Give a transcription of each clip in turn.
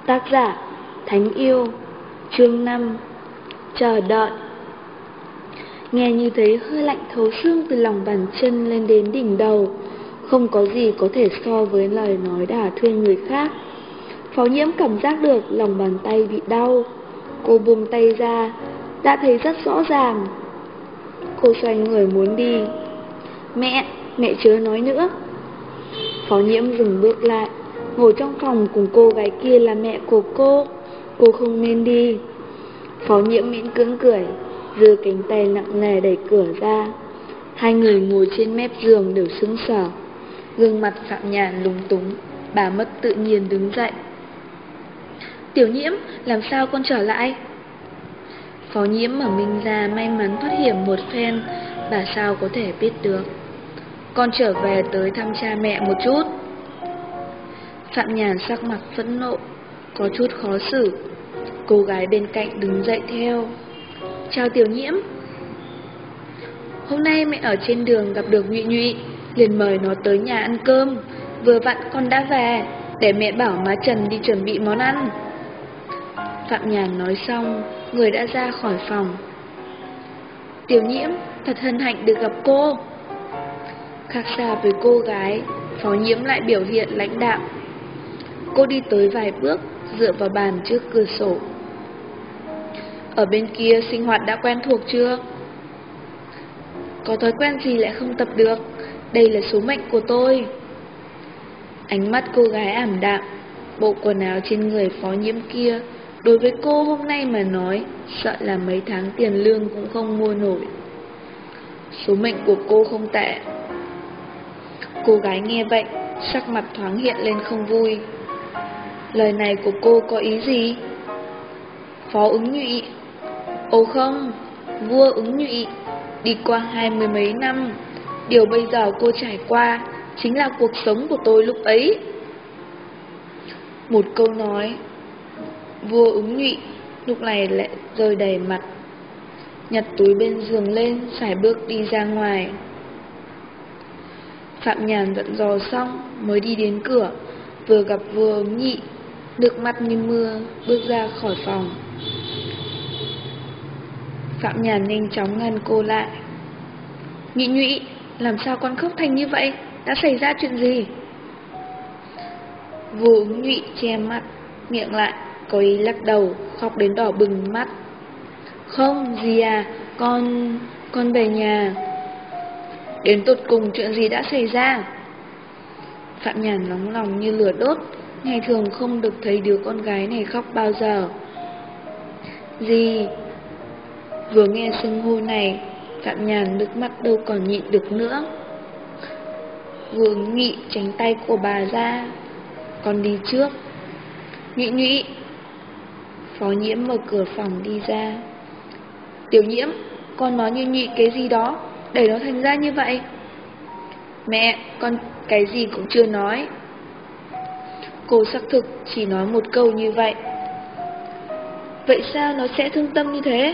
Tác giả Thánh Yêu. Chương 5. Chờ đợi. Nghe như thế hơi lạnh thấu xương từ lòng bàn chân lên đến đỉnh đầu. Không có gì có thể so với lời nói đả thương người khác. Phó Nhiễm cảm giác được lòng bàn tay bị đau. Cô buông tay ra, đã thấy rất rõ ràng. Cô xoay người muốn đi. Mẹ chớ nói nữa. Phó Nhiễm dừng bước lại. Ngồi trong phòng cùng cô gái kia là mẹ của cô không nên đi. Phó Nhiễm miễn cưỡng cười, giơ cánh tay nặng nề đẩy cửa ra. Hai người ngồi trên mép giường đều sững sờ. Gương mặt Phạm Nhàn lúng túng, bà mất tự nhiên đứng dậy. Tiểu Nhiễm, làm sao con trở lại? Phó Nhiễm mở mình ra may mắn thoát hiểm một phen, bà sao có thể biết được. Con trở về tới thăm cha mẹ một chút. Phạm Nhàn sắc mặt phẫn nộ, có chút khó xử. Cô gái bên cạnh đứng dậy theo. Chào Tiểu Nhiễm. Hôm nay mẹ ở trên đường gặp được Nhụy Nhụy, liền mời nó tới nhà ăn cơm. Vừa vặn con đã về, để mẹ bảo má Trần đi chuẩn bị món ăn. Phạm Nhàn nói xong, người đã ra khỏi phòng. Tiểu Nhiễm, thật hân hạnh được gặp cô. Khác xa với cô gái, Phó Nhiễm lại biểu hiện lãnh đạm. Cô đi tới vài bước, dựa vào bàn trước cửa sổ. Ở bên kia sinh hoạt đã quen thuộc chưa? Có thói quen gì lại không tập được, đây là số mệnh của tôi. Ánh mắt cô gái ảm đạm. Bộ quần áo trên người Phó Nhiễm kia đối với cô hôm nay mà nói, sợ là mấy tháng tiền lương cũng không mua nổi. Số mệnh của cô không tệ. Cô gái nghe vậy, sắc mặt thoáng hiện lên không vui. Lời này của cô có ý gì? Phó Ứng Nhụy. Ồ không, vua Ứng Nhụy. Đi qua 20 mấy năm, điều bây giờ cô trải qua chính là cuộc sống của tôi lúc ấy. Một câu nói, vua Ứng Nhụy lúc này lại rơi đầy mặt. Nhặt túi bên giường lên, sải bước đi ra ngoài. Phạm Nhàn dặn dò xong mới đi đến cửa, vừa gặp vua Ứng Nhị, nước mắt như mưa bước ra khỏi phòng. Phạm Nhàn nhanh chóng ngăn cô lại. Nhụy Nhụy, làm sao con khóc thành như vậy? Đã xảy ra chuyện gì? Vua Ứng Nhụy che mắt, miệng lại, có ý lắc đầu, khóc đến đỏ bừng mắt. Không, gì à, con về nhà. Đến tột cùng chuyện gì đã xảy ra? Phạm Nhàn nóng lòng như lửa đốt, ngày thường không được thấy đứa con gái này khóc bao giờ. Gì? Vừa nghe xưng hô này, Phạm Nhàn nước mắt đâu còn nhịn được nữa. Vừa Nhụy tránh tay của bà ra. Con đi trước. Nhụy Nhụy. Phó Nhiễm mở cửa phòng đi ra. Tiểu Nhiễm, con nói Nhụy Nhụy cái gì đó, để nó thành ra như vậy. Mẹ, con cái gì cũng chưa nói. Cô xác thực chỉ nói một câu như vậy. Vậy sao nó sẽ thương tâm như thế?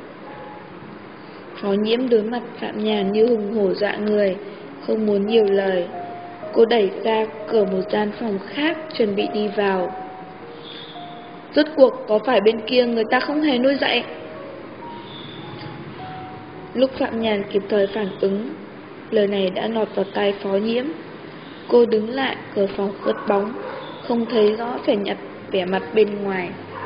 Phó Nhiễm đối mặt Phạm Nhàn như hùng hổ dọa người, không muốn nhiều lời. Cô đẩy ra cửa một gian phòng khác, chuẩn bị đi vào. Rốt cuộc có phải bên kia người ta không hề nuôi dạy? Lúc Phạm Nhàn kịp thời phản ứng, lời này đã lọt vào tai Phó Nhiễm. Cô đứng lại, cửa phòng khuất bóng, không thấy rõ vẻ mặt bên ngoài.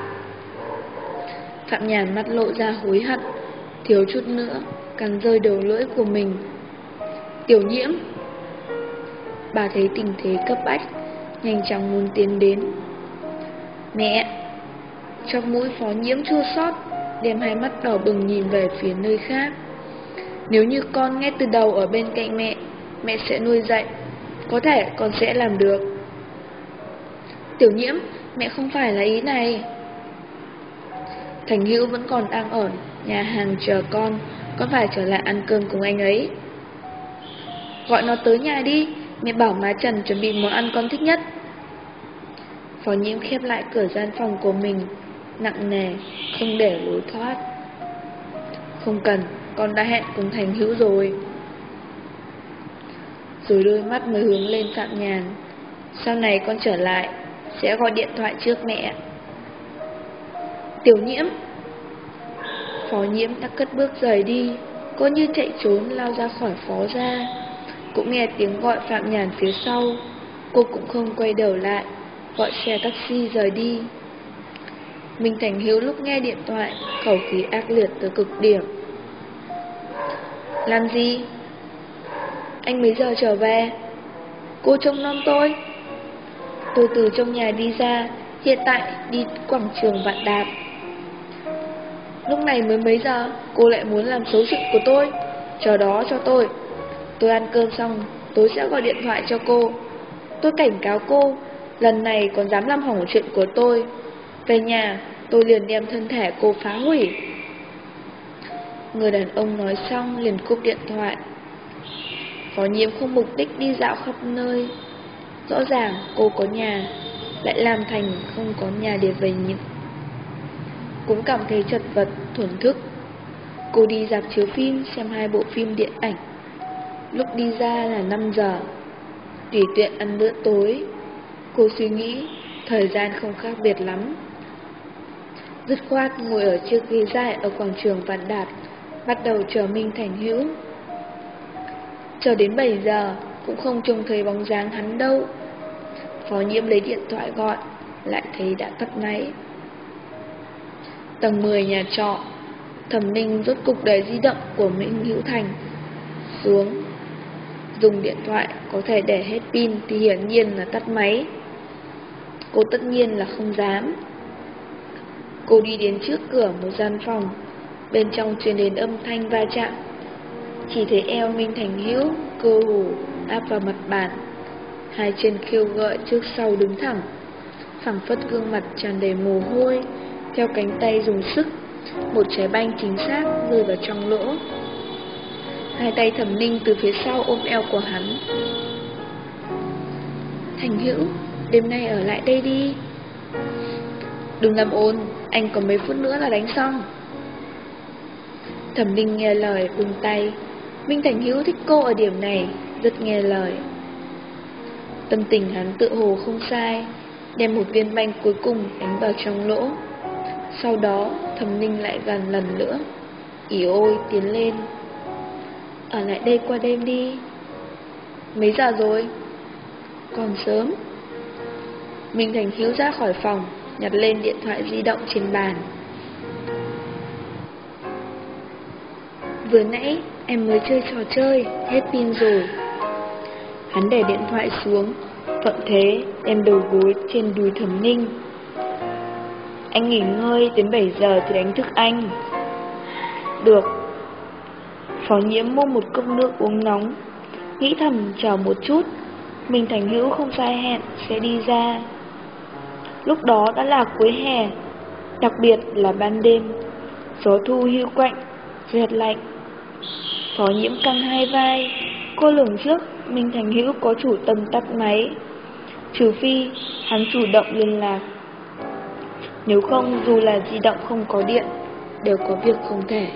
Phạm Nhàn mắt lộ ra hối hận, thiếu chút nữa cắn rơi đầu lưỡi của mình. Tiểu Nhiễm. Bà thấy tình thế cấp bách, nhanh chóng muốn tiến đến. Mẹ. Trong mũi Phó Nhiễm chua xót, đem hai mắt đỏ bừng nhìn về phía nơi khác. Nếu như con ngay từ đầu ở bên cạnh mẹ sẽ nuôi dạy. Có thể con sẽ làm được. Tiểu Nhiễm, mẹ không phải là ý này. Thành Hữu vẫn còn đang ở nhà hàng chờ con phải trở lại ăn cơm cùng anh ấy. Gọi nó tới nhà đi, mẹ bảo má Trần chuẩn bị món ăn con thích nhất. Phó Nhiễm khép lại cửa gian phòng của mình, nặng nề, không để lối thoát. Không cần, con đã hẹn cùng Thành Hữu rồi. Rồi đôi mắt mới hướng lên Phạm Nhàn. Sau này con trở lại, sẽ gọi điện thoại trước mẹ. Tiểu Nhiễm. Phó Nhiễm đã cất bước rời đi. Cô như chạy trốn lao ra khỏi Phó gia. Cũng nghe tiếng gọi Phạm Nhàn phía sau. Cô cũng không quay đầu lại, gọi xe taxi rời đi. Minh Thành Hiếu lúc nghe điện thoại, khẩu khí ác liệt tới cực điểm. Làm gì? Anh mấy giờ trở về? Cô trông nom tôi. Tôi từ trong nhà đi ra, hiện tại đi quảng trường Vạn Đạt. Lúc này mới mấy giờ, cô lại muốn làm xấu chuyện của tôi. Chờ đó cho tôi. Tôi ăn cơm xong, tôi sẽ gọi điện thoại cho cô. Tôi cảnh cáo cô, lần này còn dám làm hỏng chuyện của tôi. Về nhà, tôi liền đem thân thể cô phá hủy. Người đàn ông nói xong liền cúp điện thoại. Phó Nhiễm không mục đích đi dạo khắp nơi. Rõ ràng cô có nhà, lại làm thành không có nhà để về những. Cũng cảm thấy chật vật, thổn thức. Cô đi rạp chiếu phim xem 2 bộ phim điện ảnh. Lúc đi ra là 5 giờ. Tùy tiện ăn bữa tối. Cô suy nghĩ thời gian không khác biệt lắm. Dứt khoát ngồi ở chiếc ghế dài ở quảng trường Vạn Đạt, bắt đầu chờ Minh Thành Hữu. Chờ đến 7 giờ cũng không trông thấy bóng dáng hắn đâu. Phó Nhiễm lấy điện thoại gọi, lại thấy đã tắt máy. Tầng 10 nhà trọ, Thẩm Ninh rốt cục để di động của Minh Hữu Thành xuống. Dùng điện thoại có thể để hết pin thì hiển nhiên là tắt máy. Cô tất nhiên là không dám. Cô đi đến trước cửa một gian phòng, bên trong truyền đến âm thanh va chạm. Chỉ thấy eo Minh Thành Hữu cơ hồ áp vào mặt bàn, 2 chân khiêu gợi trước sau đứng thẳng, phảng phất gương mặt tràn đầy mồ hôi. Theo cánh tay dùng sức, một trái banh chính xác rơi vào trong lỗ. 2 tay Thẩm Ninh từ phía sau ôm eo của hắn. Thành Hữu, đêm nay ở lại đây đi. Đừng làm ồn, anh còn mấy phút nữa là đánh xong. Thẩm Ninh nghe lời buông tay. Minh Thành Hữu thích cô ở điểm này, rất nghe lời. Tâm tình hắn tự hồ không sai, đem một viên banh cuối cùng đánh vào trong lỗ. Sau đó Thẩm Ninh lại gần lần nữa, ỉ ôi tiến lên. Ở lại đây qua đêm đi. Mấy giờ rồi? Còn sớm. Minh Thành Hữu ra khỏi phòng, nhặt lên điện thoại di động trên bàn. Vừa nãy em mới chơi trò chơi, hết pin rồi. Hắn để điện thoại xuống, thuận thế đem đầu gối trên đùi Thẩm Ninh. Anh nghỉ ngơi đến 7 giờ thì đánh thức anh. Được. Phó Nhiễm mua một cốc nước uống nóng, nghĩ thầm chờ một chút, Minh Thành Hữu không sai hẹn sẽ đi ra. Lúc đó đã là cuối hè, đặc biệt là ban đêm, gió thu hiu quạnh, rét lạnh. Phó Nhiễm căng 2 vai, cô lường trước Minh Thành Hữu có chủ tâm tắt máy, trừ phi hắn chủ động liên lạc. Nếu không, dù là di động không có điện, đều có việc không thể.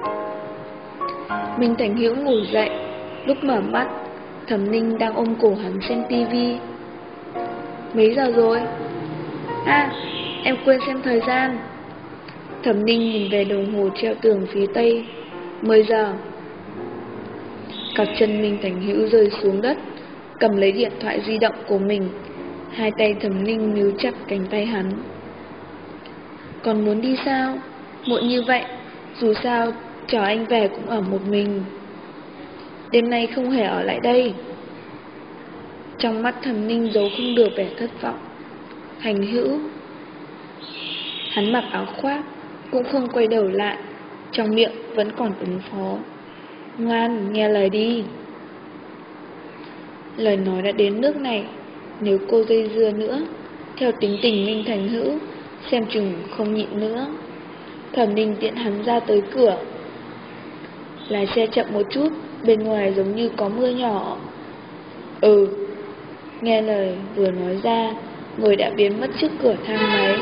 Minh Thành Hữu ngủ dậy, lúc mở mắt, Thẩm Ninh đang ôm cổ hắn xem tivi. Mấy giờ rồi? À, em quên xem thời gian. Thẩm Ninh nhìn về đồng hồ treo tường phía tây. 10 giờ. Cặp chân Minh Thành Hữu rơi xuống đất, cầm lấy điện thoại di động của mình. 2 tay Thẩm Ninh níu chặt cánh tay hắn. Còn muốn đi sao? Muộn như vậy, dù sao chờ anh về cũng ở một mình. Đêm nay không hề ở lại đây. Trong mắt Thẩm Ninh giấu không được vẻ thất vọng. Thành Hữu. Hắn mặc áo khoác, cũng không quay đầu lại, trong miệng vẫn còn ứng phó. Ngoan, nghe lời đi. Lời nói đã đến nước này, nếu cô dây dưa nữa, theo tính tình Minh Thành Hữu, xem chừng không nhịn nữa. Thẩm Ninh tiện hắn ra tới cửa. Lái xe chậm một chút, bên ngoài giống như có mưa nhỏ. Ừ. Nghe lời vừa nói ra, người đã biến mất trước cửa thang máy.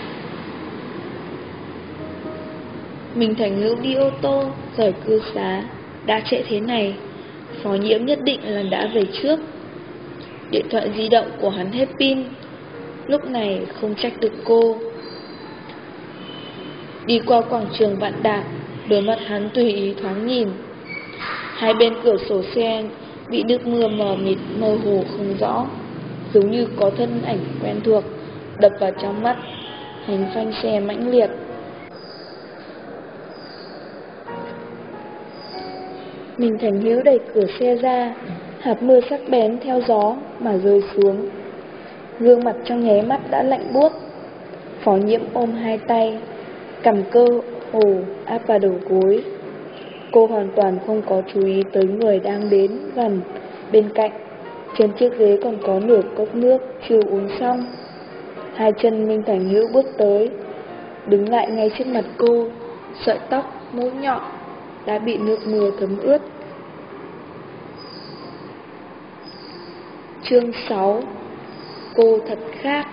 Minh Thành Hữu đi ô tô rời cư xá. Đã trễ thế này, Phó Nhiễm nhất định là đã về trước. Điện thoại di động của hắn hết pin, lúc này không trách được cô. Đi qua quảng trường Vạn Đạt, đôi mắt hắn tùy ý thoáng nhìn. Hai bên cửa sổ xe bị nước mưa mờ mịt mơ hồ không rõ, giống như có thân ảnh quen thuộc đập vào trong mắt. Hành phanh xe mãnh liệt. Minh Thành Hữu đẩy cửa xe ra, hạt mưa sắc bén theo gió mà rơi xuống. Gương mặt trong nháy mắt đã lạnh buốt. Phó Nhiễm ôm hai tay, cầm cơ hồ áp vào đầu gối. Cô hoàn toàn không có chú ý tới người đang đến gần bên cạnh. Trên chiếc ghế còn có nửa cốc nước chưa uống xong. Hai chân Minh Thành Hữu bước tới, đứng lại ngay trước mặt cô. Sợi tóc, mũi nhọn đã bị nước mưa thấm ướt. Chương 6. Cô thật khác.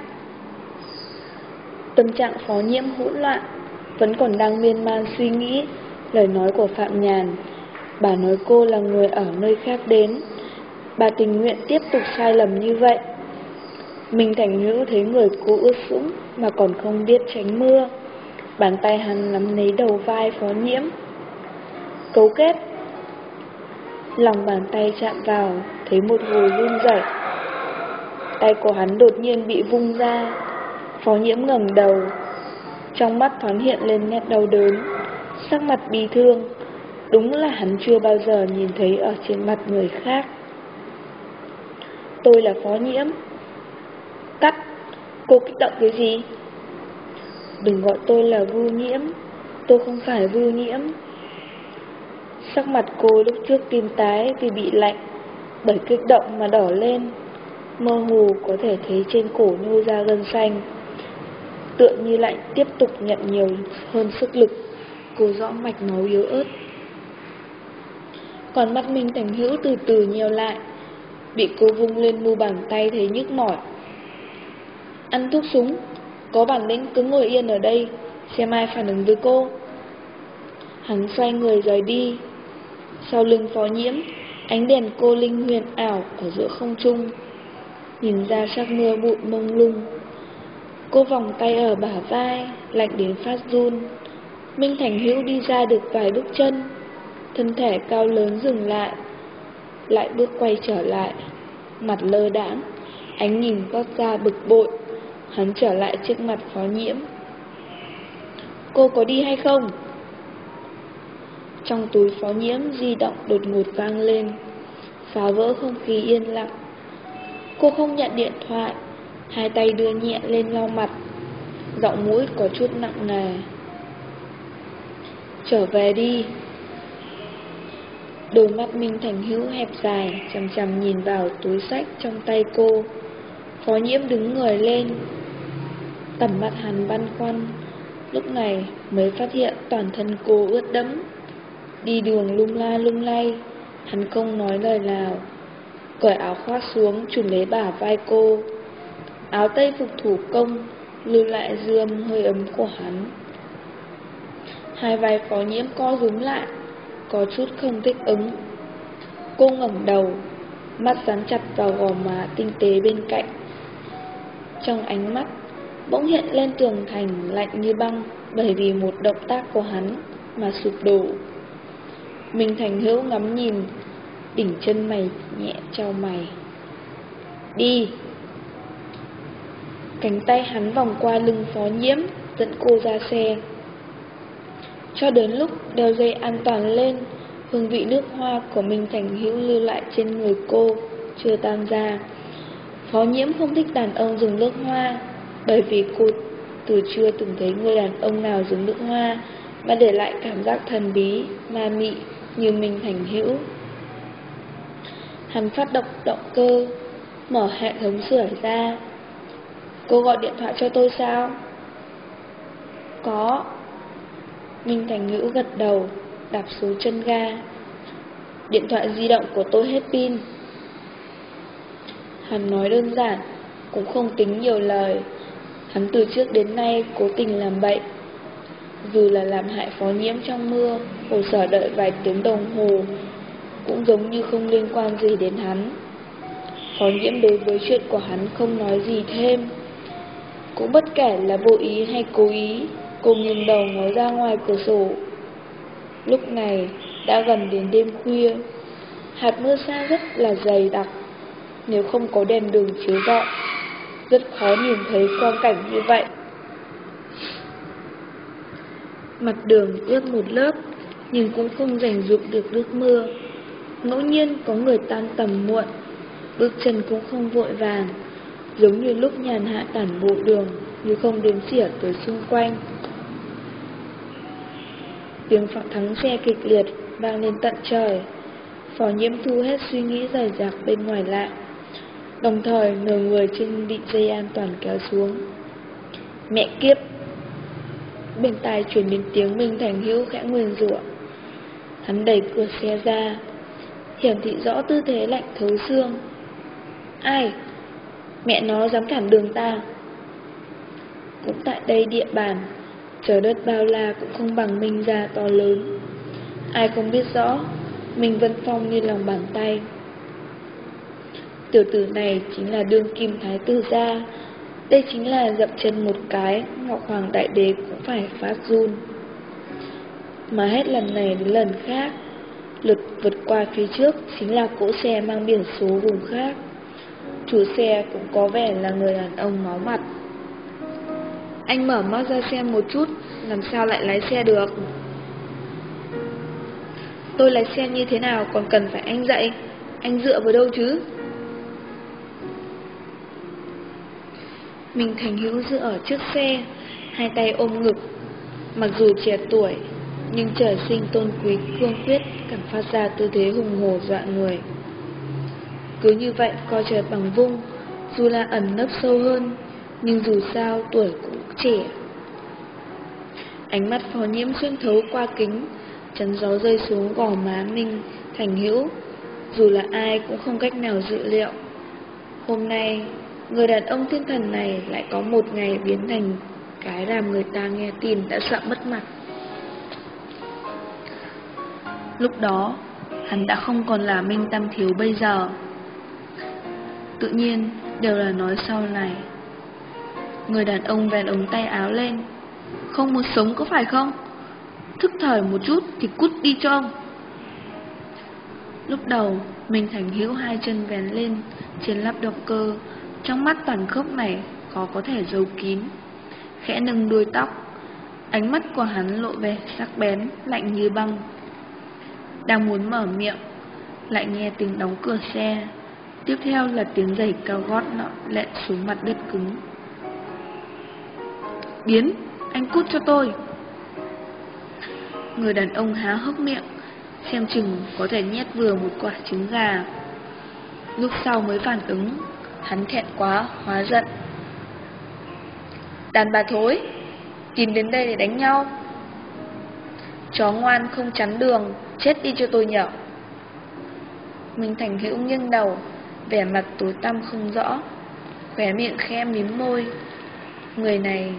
Tâm trạng Phó Nhiễm hỗn loạn, vẫn còn đang miên man suy nghĩ lời nói của Phạm Nhàn. Bà nói cô là người ở nơi khác đến. Bà tình nguyện tiếp tục sai lầm như vậy. Minh Thành Hữu thấy người cô ướt sũng mà còn không biết tránh mưa. Bàn tay hắn nắm lấy đầu vai Phó Nhiễm, cấu kết. Lòng bàn tay chạm vào, thấy một hồi run rẩy. Tay của hắn đột nhiên bị vung ra. Phó Nhiễm ngẩng đầu, trong mắt thoáng hiện lên nét đau đớn, sắc mặt bi thương. Đúng là hắn chưa bao giờ nhìn thấy ở trên mặt người khác. Tôi là Phó Nhiễm. Cắt. Cô kích động cái gì? Đừng gọi tôi là Vưu Nhiễm. Tôi không phải Vưu Nhiễm. Sắc mặt cô lúc trước tím tái vì bị lạnh, bởi kích động mà đỏ lên. Mơ hồ có thể thấy trên cổ nhô ra gân xanh. Tựa như lạnh tiếp tục nhận nhiều hơn sức lực. Cô rõ mạch máu yếu ớt. Còn mắt Minh Thành Hữu từ từ nheo lại, bị cô vung lên mu bàn tay thấy nhức mỏi. Ăn thuốc súng, có bản lĩnh cứ ngồi yên ở đây, xem ai phản ứng với cô. Hắn xoay người rời đi. Sau lưng Phó Nhiễm, ánh đèn cô linh huyền ảo ở giữa không trung, nhìn ra sắc mưa bụi mông lung. Cô vòng tay ở bả vai, lạnh đến phát run. Minh Thành Hữu đi ra được vài bước chân, thân thể cao lớn dừng lại bước quay trở lại, mặt lơ đãng, ánh nhìn toát ra bực bội. Hắn trở lại trước mặt Phó Nhiễm. Cô có đi hay không? Trong túi Phó Nhiễm di động đột ngột vang lên, phá vỡ không khí yên lặng. Cô không nhận điện thoại, hai tay đưa nhẹ lên lau mặt, giọng mũi có chút nặng nề. Trở về đi. Đôi mắt Minh Thành Hữu hẹp dài, chằm chằm nhìn vào túi xách trong tay cô. Phó Nhiễm đứng người lên, tầm mắt hắn băn khoăn. Lúc này mới phát hiện toàn thân cô ướt đẫm. Đi đường lung la lung lay, hắn không nói lời nào, cởi áo khoác xuống trùm lấy bả vai cô. Áo tây phục thủ công lưu lại dư âm hơi ấm của hắn. Hai vai Phó Nhiễm co rúm lại, có chút không thích ứng. Cô ngẩng đầu, mắt dán chặt vào gò má tinh tế bên cạnh. Trong ánh mắt bỗng hiện lên tường thành lạnh như băng, bởi vì một động tác của hắn mà sụp đổ. Minh Thành Hữu ngắm nhìn, đỉnh chân mày nhẹ chau mày. Đi. Cánh tay hắn vòng qua lưng Phó Nhiễm, dẫn cô ra xe. Cho đến lúc đeo dây an toàn lên, hương vị nước hoa của Minh Thành Hữu lưu lại trên người cô chưa tan ra. Phó Nhiễm không thích đàn ông dùng nước hoa, bởi vì cô từ chưa từng thấy người đàn ông nào dùng nước hoa mà để lại cảm giác thần bí, ma mị như Minh Thành Hữu. Hắn phát động cơ, mở hệ thống sưởi ra. Cô gọi điện thoại cho tôi sao? Có. Minh Thành Hữu gật đầu, đạp xuống chân ga. Điện thoại di động của tôi hết pin. Hắn nói đơn giản, cũng không tính nhiều lời. Hắn từ trước đến nay cố tình làm bậy. Dù là làm hại Phó Nhiễm trong mưa, khổ sở đợi vài tiếng đồng hồ, cũng giống như không liên quan gì đến hắn. Phó Nhiễm đối với chuyện của hắn không nói gì thêm. Cũng bất kể là vô ý hay cố ý, Cô nghiêng đầu ngó ra ngoài cửa sổ. Lúc này đã gần đến đêm khuya. Hạt mưa sa rất là dày đặc. Nếu không có đèn đường chiếu rọi, rất khó nhìn thấy quang cảnh như vậy. Mặt đường ướt một lớp, nhưng cũng không rành rụm được nước mưa. Ngẫu nhiên có người tan tầm muộn, bước chân cũng không vội vàng, giống như lúc nhàn hạ tản bộ đường, như không đếm xỉa tới xung quanh. Tiếng pháo thắng xe kịch liệt vang lên tận trời. Phó Nhiễm thu hết suy nghĩ rời rạc bên ngoài lại, đồng thời nửa người trên bị dây an toàn kéo xuống. Mẹ kiếp! Bên tai truyền đến tiếng Minh Thành Hữu khẽ nguyền rủa. Hắn đẩy cửa xe ra, hiển thị rõ tư thế lạnh thấu xương. Ai? Mẹ nó dám cản đường ta! Cũng tại đây địa bàn, trời đất bao la cũng không bằng Minh gia to lớn. Ai không biết rõ, Minh Vân Phong như lòng bàn tay. Tiểu tử này chính là đương kim thái tử gia. Đây chính là dậm chân một cái, Ngọc Hoàng Đại Đế cũng phải phát run. Mà hết lần này đến lần khác, lượt vượt qua phía trước chính là cỗ xe mang biển số vùng khác. Chủ xe cũng có vẻ là người đàn ông máu mặt. Anh mở mắt ra xem một chút, làm sao lại lái xe được? Tôi lái xe như thế nào còn cần phải anh dạy? Anh dựa vào đâu chứ? Minh Thành Hữu dựa ở trước xe, hai tay ôm ngực. Mặc dù trẻ tuổi, nhưng trời sinh tôn quý cương quyết, càng phát ra tư thế hùng hổ dọa người. Cứ như vậy coi trời bằng vung, dù là ẩn nấp sâu hơn, nhưng dù sao tuổi cũng trẻ. Ánh mắt Phó Nhiễm xuyên thấu qua kính, chắn gió rơi xuống gò má Minh Thành Hữu. Dù là ai cũng không cách nào dự liệu, hôm nay người đàn ông thiên thần này lại có một ngày biến thành cái làm người ta nghe tin đã sợ mất mặt. Lúc đó hắn đã không còn là Minh Tam Thiếu bây giờ. Tự nhiên đều là nói sau này. Người đàn ông vén ống tay áo lên. Không muốn sống có phải không? Thức thời một chút thì cút đi cho ông. Lúc đầu Minh Thành Hữu hai chân vén lên trên lắp động cơ, trong mắt tàn khốc này khó có thể giấu kín. Khẽ nâng đuôi tóc, ánh mắt của hắn lộ vẻ sắc bén, lạnh như băng. Đang muốn mở miệng, lại nghe tiếng đóng cửa xe. Tiếp theo là tiếng giày cao gót nọ lện xuống mặt đất cứng. Biến, anh cút cho tôi. Người đàn ông há hốc miệng, xem chừng có thể nhét vừa một quả trứng gà. Lúc sau mới phản ứng, hắn thẹn quá, hóa giận. Đàn bà thối, tìm đến đây để đánh nhau. Chó ngoan không chắn đường, chết đi cho tôi nhở. Minh Thành Hữu nghiêng đầu, vẻ mặt tối tăm không rõ, khóe miệng khẽ mím môi. Người này...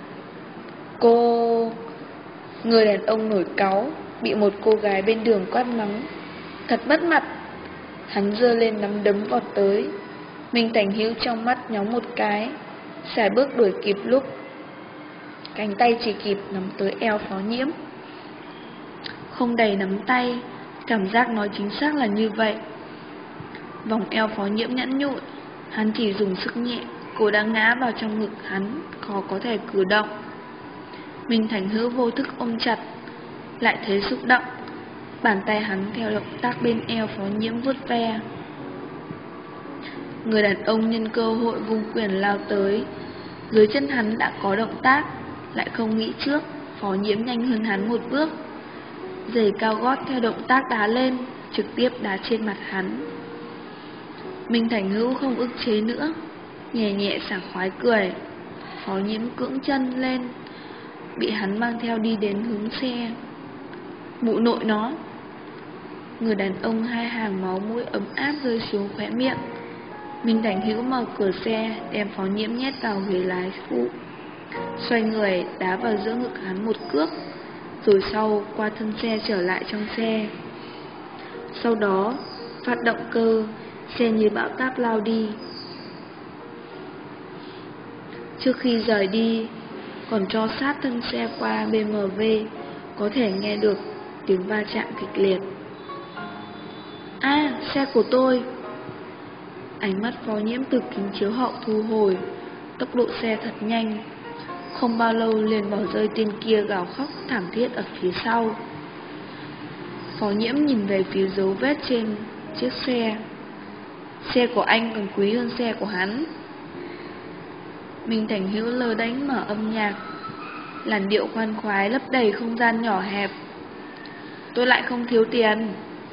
Người đàn ông nổi cáu, bị một cô gái bên đường quát mắng, thật mất mặt. Hắn giơ lên nắm đấm vọt tới. Minh Thành Hữu trong mắt nhóng một cái, sải bước đuổi kịp lúc cánh tay chỉ kịp nắm tới eo Phó Nhiễm. Không đầy nắm tay, cảm giác nói chính xác là như vậy. Vòng eo Phó Nhiễm nhẵn nhụn, hắn chỉ dùng sức nhẹ, cô đã ngã vào trong ngực hắn, khó có thể cử động. Minh Thành Hữu vô thức ôm chặt, lại thấy xúc động. Bàn tay hắn theo động tác bên eo Phó Nhiễm vuốt ve. Người đàn ông nhân cơ hội vung quyền lao tới. Dưới chân hắn đã có động tác, lại không nghĩ trước, Phó Nhiễm nhanh hơn hắn một bước. Giày cao gót theo động tác đá lên, trực tiếp đá trên mặt hắn. Minh Thành Hữu không ức chế nữa, nhẹ nhẹ sảng khoái cười. Phó Nhiễm cưỡng chân lên, bị hắn mang theo đi đến hướng xe. Mụ nội nó. Người đàn ông hai hàng máu mũi ấm áp rơi xuống khóe miệng. Minh Thành Hữu mở cửa xe, đem Phó Nhiễm nhét vào ghế lái phụ, xoay người đá vào giữa ngực hắn một cước, rồi sau qua thân xe trở lại trong xe. Sau đó phát động cơ, xe như bão táp lao đi. Trước khi rời đi, còn cho sát thân xe qua BMW, có thể nghe được tiếng va chạm kịch liệt. À, xe của tôi! Ánh mắt Phó Nhiễm từ kính chiếu hậu thu hồi, tốc độ xe thật nhanh. Không bao lâu liền bỏ rơi tên kia gào khóc thảm thiết ở phía sau. Phó Nhiễm nhìn về phía dấu vết trên chiếc xe. Xe của anh còn quý hơn xe của hắn. Minh Thành Hữu lơ đánh mở âm nhạc, làn điệu khoan khoái lấp đầy không gian nhỏ hẹp. Tôi lại không thiếu tiền.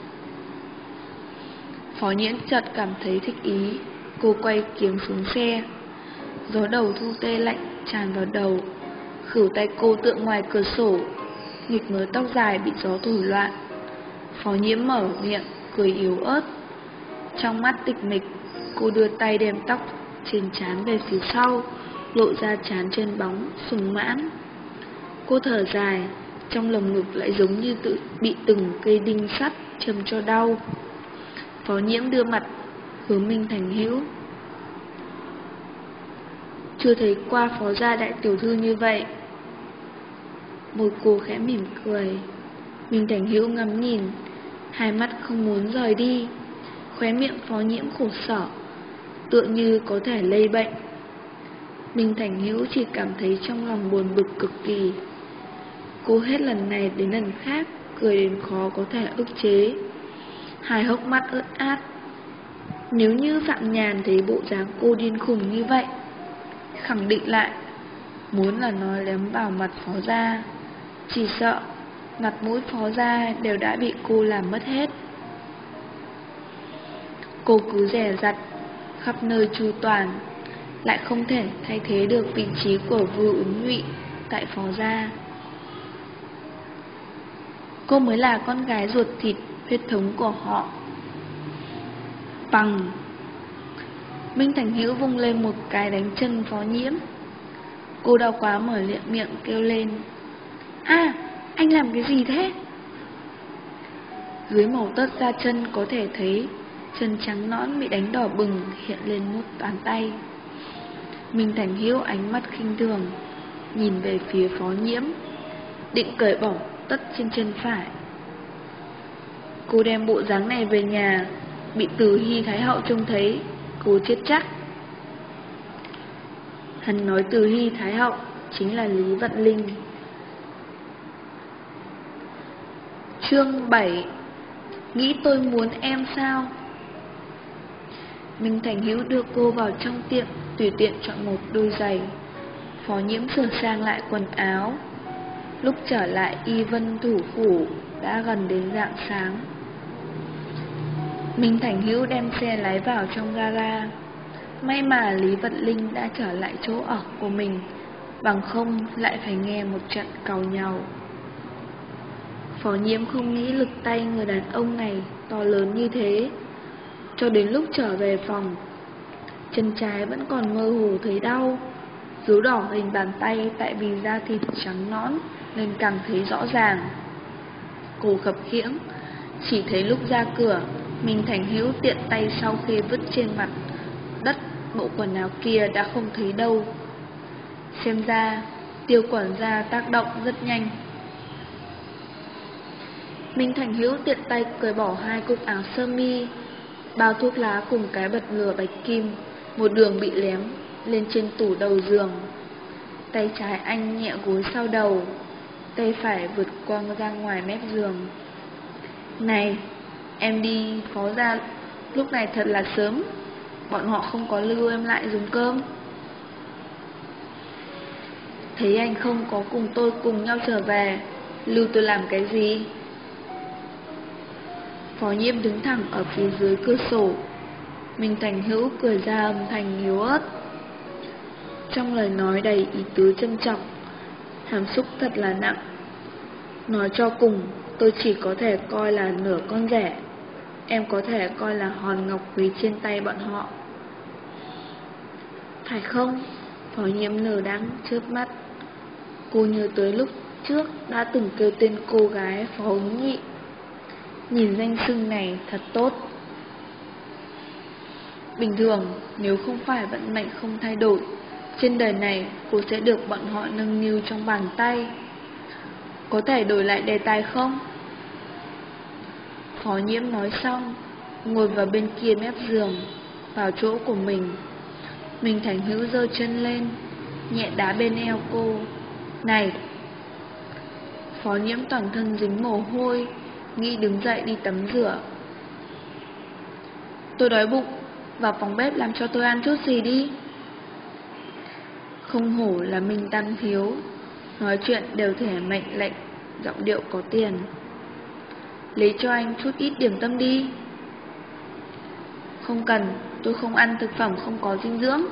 Phó Nhiễm chợt cảm thấy thích ý, cô quay kiếng xuống xe. Gió đầu thu tê lạnh tràn vào đầu, khửu tay cô tựa ngoài cửa sổ, nghịch mớ tóc dài bị gió thổi loạn. Phó Nhiễm mở miệng cười yếu ớt. Trong mắt tịch mịch, cô đưa tay đem tóc trên trán về phía sau, lộ ra trán chân bóng sùng mãn. Cô thở dài, trong lồng ngực lại giống như tự bị từng cây đinh sắt châm cho đau. Phó Nhiễm đưa mặt hướng Minh Thành Hữu. Chưa thấy qua Phó gia đại tiểu thư như vậy. Môi cô khẽ mỉm cười. Minh Thành Hữu ngắm nhìn, hai mắt không muốn rời đi. Khóe miệng Phó Nhiễm khổ sở, tựa như có thể lây bệnh. Minh Thành Hữu chỉ cảm thấy trong lòng buồn bực cực kỳ. Cô hết lần này đến lần khác cười đến khó có thể ức chế, hai hốc mắt ướt át. Nếu như Phạm Nhàn thấy bộ dáng cô điên khùng như vậy, khẳng định lại muốn là nói lém vào mặt Phó gia, chỉ sợ mặt mũi Phó gia đều đã bị cô làm mất hết. Cô cứ dè dặt khắp nơi chu toàn, lại không thể thay thế được vị trí của Vưu Ứng Nhụy tại Phó gia. Cô mới là con gái ruột thịt huyết thống của họ. Bằng. Minh Thành Hữu vung lên một cái đánh chân Phó Nhiễm. Cô đau quá mở miệng kêu lên. À, anh làm cái gì thế? Dưới màu tất da chân có thể thấy chân trắng nõn bị đánh đỏ bừng hiện lên một bàn tay. Minh Thành Hữu ánh mắt khinh thường, nhìn về phía Phó Nhiễm, định cởi bỏ tất trên chân phải. Cô đem bộ dáng này về nhà, bị Từ Hy Thái Hậu trông thấy, cô chết chắc. Hắn nói Từ Hy Thái Hậu chính là Lý Vận Linh. Chương 7. Nghĩ tôi muốn em sao? Minh Thành Hữu đưa cô vào trong tiệm, tùy tiện chọn một đôi giày. Phó Nhiễm sửa sang lại quần áo. Lúc trở lại Y Vân thủ phủ đã gần đến rạng sáng. Minh Thành Hữu đem xe lái vào trong gara. May mà Lý Vận Linh đã trở lại chỗ ở của mình, bằng không lại phải nghe một trận càu nhàu. Phó Nhiễm không nghĩ lực tay người đàn ông này to lớn như thế. Cho đến lúc trở về phòng, chân trái vẫn còn mơ hồ thấy đau. Dấu đỏ hình bàn tay tại vì da thịt trắng nõn nên càng thấy rõ ràng. Cô khập khiễng, chỉ thấy lúc ra cửa, Minh Thành Hữu tiện tay sau khi vứt trên mặt đất bộ quần áo kia đã không thấy đâu. Xem ra tiêu quản gia tác động rất nhanh. Minh Thành Hữu tiện tay cởi bỏ hai cúc áo sơ mi, bao thuốc lá cùng cái bật lửa bạch kim, một đường bị lém lên trên tủ đầu giường. Tay trái anh nhẹ gối sau đầu, tay phải vượt qua ra ngoài mép giường. Này, em đi Phó gia lúc này thật là sớm, bọn họ không có lưu em lại dùng cơm. Thấy anh không có cùng tôi cùng nhau trở về, lưu tôi làm cái gì? Phó Nhiễm đứng thẳng ở phía dưới cửa sổ. Minh Thành Hữu cười ra âm thanh yếu ớt, trong lời nói đầy ý tứ trân trọng, hàm xúc thật là nặng. Nói cho cùng, tôi chỉ có thể coi là nửa con rẻ, em có thể coi là hòn ngọc quý trên tay bọn họ. Phải không? Phó Nhiễm nở đắng chớp mắt. Cô nhớ tới lúc trước đã từng kêu tên cô gái Phó Ứng Nhị. Nhìn danh xưng này thật tốt. Bình thường, nếu không phải vận mệnh không thay đổi, Trên đời này cô sẽ được bọn họ nâng niu trong bàn tay. Có thể đổi lại đề tài không? Phó Nhiễm nói xong, ngồi vào bên kia mép giường, vào chỗ của mình. Mình Thành Hữu giơ chân lên, nhẹ đá bên eo cô. Này! Phó Nhiễm toàn thân dính mồ hôi, nghĩ đứng dậy đi tắm rửa. Tôi đói bụng, vào phòng bếp làm cho tôi ăn chút gì đi. Không hổ là Minh Tam Hiếu, nói chuyện đều thể mệnh lệnh, giọng điệu có tiền. Lấy cho anh chút ít điểm tâm đi. Không cần, tôi không ăn thực phẩm không có dinh dưỡng.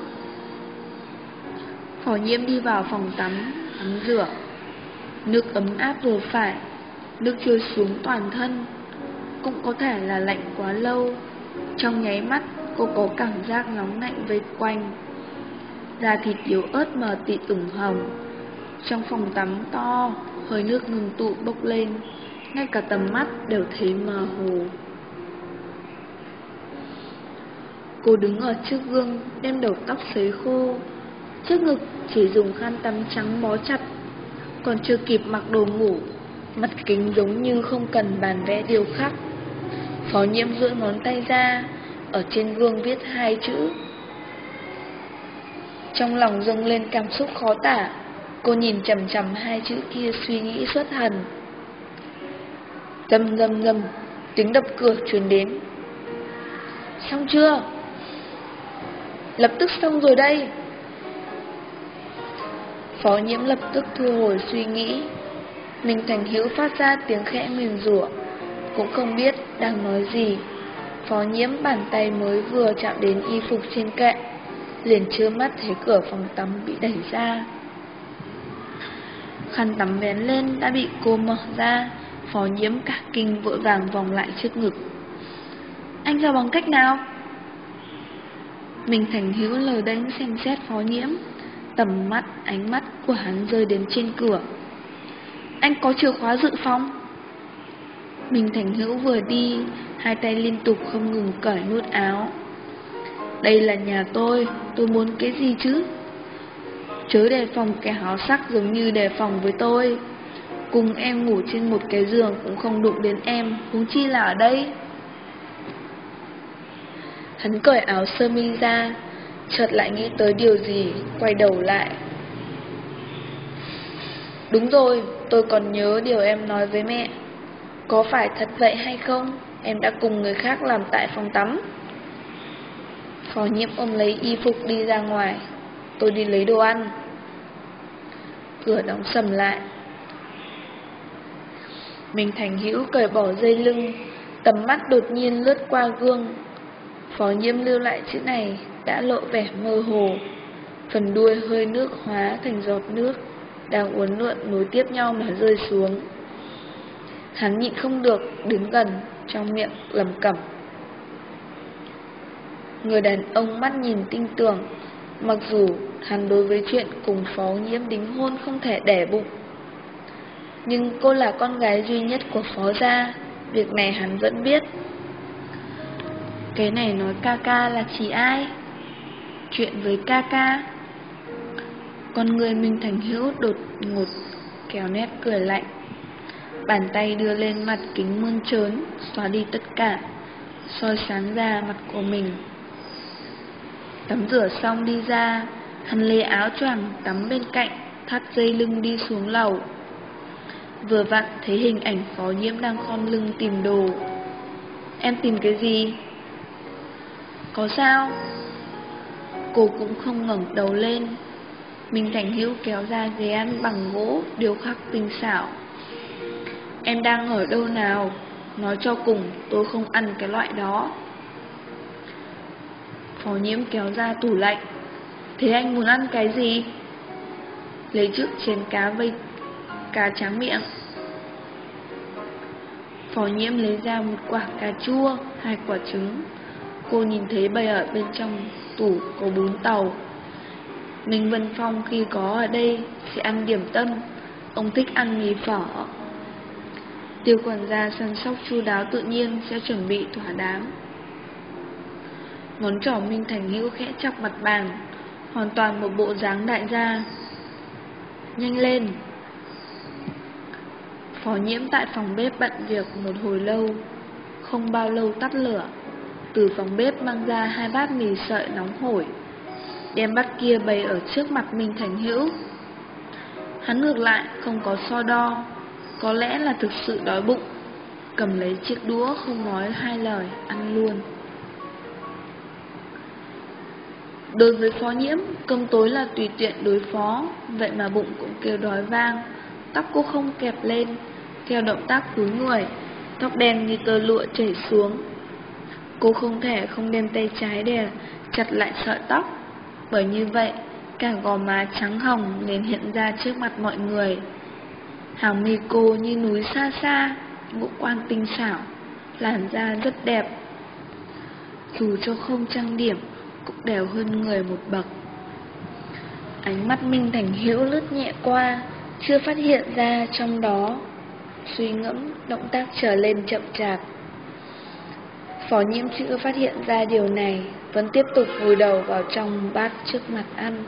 Phó Nhiễm đi vào phòng tắm rửa. Nước ấm áp vừa phải, nước trôi xuống toàn thân. Cũng có thể là lạnh quá lâu. Trong nháy mắt cô có cảm giác nóng lạnh vây quanh. Da thịt yếu ớt mờ tịt ửng hồng. Trong phòng tắm to, hơi nước ngừng tụ bốc lên, ngay cả tầm mắt đều thấy mơ hồ. Cô đứng ở trước gương, đem đầu tóc sấy khô. Trước ngực chỉ dùng khăn tắm trắng bó chặt. Còn chưa kịp mặc đồ ngủ, mặt kính giống như không cần bàn vẽ điêu khắc. Phó Nhiễm duỗi ngón tay ra, ở trên gương viết 2 chữ. Trong lòng dâng lên cảm xúc khó tả. Cô nhìn chằm chằm 2 chữ kia suy nghĩ xuất thần. Rầm rầm rầm, tiếng đập cửa truyền đến. Xong chưa? Lập tức xong rồi đây. Phó Nhiễm lập tức thu hồi suy nghĩ. Minh Thành Hữu phát ra tiếng khẽ nguyền rủa, cũng không biết đang nói gì. Phó Nhiễm bàn tay mới vừa chạm đến y phục trên kệ, liền trơ mắt thấy cửa phòng tắm bị đẩy ra. Khăn tắm vén lên đã bị cô mở ra. Phó Nhiễm cả kinh vội vàng vòng lại trước ngực. Anh ra bằng cách nào? Minh Thành Hữu lờ đánh xem xét Phó Nhiễm. Ánh mắt của hắn rơi đến trên cửa. Anh có chìa khóa dự phòng. Minh Thành Hữu vừa đi, 2 tay liên tục không ngừng cởi nút áo. Đây là nhà tôi muốn cái gì chứ? Chớ đề phòng kẻ háo sắc giống như đề phòng với tôi. Cùng em ngủ trên một cái giường cũng không đụng đến em, huống chi là ở đây. Hắn cởi áo sơ mi ra, chợt lại nghĩ tới điều gì, quay đầu lại. Đúng rồi, tôi còn nhớ điều em nói với mẹ. Có phải thật vậy hay không? Em đã cùng người khác làm tại phòng tắm. Phó Nhiễm ôm lấy y phục đi ra ngoài. Tôi đi lấy đồ ăn. Cửa đóng sầm lại. Minh Thành Hữu cởi bỏ dây lưng, tầm mắt đột nhiên lướt qua gương. Phó Nhiễm lưu lại chữ này đã lộ vẻ mơ hồ. Phần đuôi hơi nước hóa thành giọt nước đang uốn lượn nối tiếp nhau mà rơi xuống. Hắn nhịn không được đến gần, trong miệng lẩm cẩm. Người đàn ông mắt nhìn tinh tưởng. Mặc dù hắn đối với chuyện cùng Phó Nhiễm đính hôn không thể đẻ bụng, nhưng cô là con gái duy nhất của Phó gia, việc này hắn vẫn biết. Cái này nói ca ca là chỉ ai? Chuyện với ca ca. Con người Minh Thành Hữu đột ngột kéo nét cười lạnh. Bàn tay đưa lên mặt kính mơn trớn, xóa đi tất cả, soi sáng ra mặt của mình. Tắm rửa xong đi ra, hắn lấy áo choàng tắm bên cạnh, thắt dây lưng đi xuống lầu. Vừa vặn thấy hình ảnh Phó Nhiễm đang khom lưng tìm đồ. Em tìm cái gì? Có sao? Cô cũng không ngẩng đầu lên. Minh Thành Hữu kéo ra ghế ăn bằng gỗ điêu khắc tinh xảo. Em đang ở đâu nào? Nói cho cùng tôi không ăn cái loại đó. Phó Nhiễm kéo ra tủ lạnh. Thế anh muốn ăn cái gì? Lấy chiếc chén cá vây cá tráng miệng. Phó Nhiễm lấy ra một quả cà chua, 2 quả trứng. Cô nhìn thấy bày ở bên trong tủ có bún tàu. Minh Vân Phong khi có ở đây sẽ ăn điểm tâm, ông thích ăn mì phở. Tiêu quản gia săn sóc chu đáo tự nhiên sẽ chuẩn bị thỏa đáng. Ngón trỏ Minh Thành Hữu khẽ chọc mặt bàn, hoàn toàn một bộ dáng đại gia. Nhanh lên. Phó Nhiễm tại phòng bếp bận việc một hồi lâu, không bao lâu tắt lửa. Từ phòng bếp mang ra 2 bát mì sợi nóng hổi, đem bát kia bày ở trước mặt Minh Thành Hữu. Hắn ngược lại không có so đo, có lẽ là thực sự đói bụng, cầm lấy chiếc đũa không nói 2 lời ăn luôn. Đối với Phó Nhiễm, cơm tối là tùy tiện đối phó, vậy mà bụng cũng kêu đói vang. Tóc cô không kẹp lên, theo động tác cúi người, tóc đen như tơ lụa chảy xuống. Cô không thể không đem tay trái đè chặt lại sợi tóc, bởi như vậy cả gò má trắng hồng liền hiện ra trước mặt mọi người. Hàng mi cô như núi xa xa, ngũ quan tinh xảo, làn da rất đẹp, dù cho không trang điểm cũng đều hơn người một bậc. Ánh mắt Minh Thành Hữu lướt nhẹ qua, chưa phát hiện ra trong đó, suy ngẫm, động tác trở lên chậm chạp. Phó Nhiễm chưa phát hiện ra điều này, vẫn tiếp tục vùi đầu vào trong bát trước mặt ăn.